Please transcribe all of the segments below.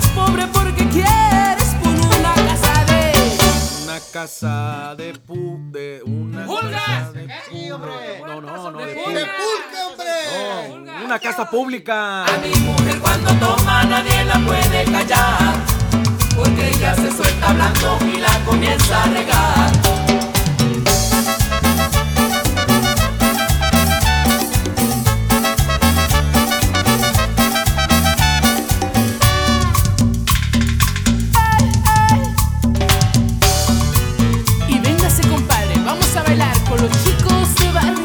pobre porque quieres por una casa de... Una casa de una ¡Pulgas! casa de Sí, hombre. No, ¡De de pulque, hombre! No, una casa pública. A mi mujer cuando toma nadie la puede callar, porque ella se suelta hablando y la comienza a regar. Y véngase, compadre, vamos a bailar con los chicos de barrio.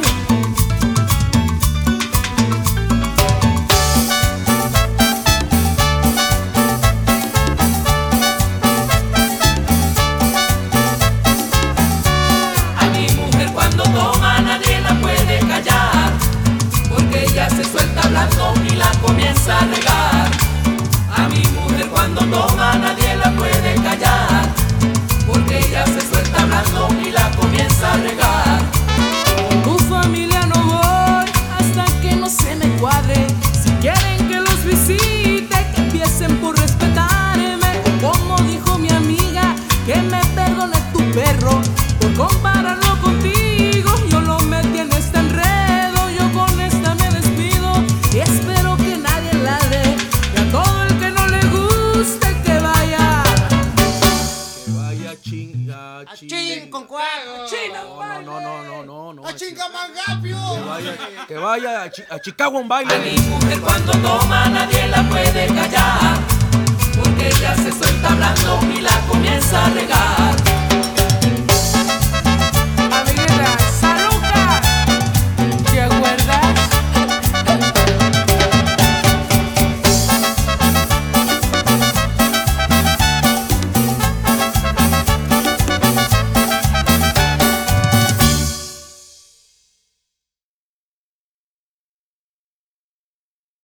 Se suelta hablando y la comienza a regar. A mi mujer cuando toma nadie la puede callar, porque ella se suelta hablando y la comienza a regar. Con tu familia no voy hasta que no se me cuadre. Si quieren que los visite, que empiecen por respetarme. Como dijo mi amiga, que me perdone tu perro por compararlo contigo. Yo lo metí en este enredo, yo con esta me despido. Y espero que nadie ladre, y a todo el que no le guste que vaya. Que vaya chinga, ¡A ching con cuago! No. ¡A chingamangapio! Que vaya a Chicago un baile. A mi mujer cuando toma nadie la puede callar,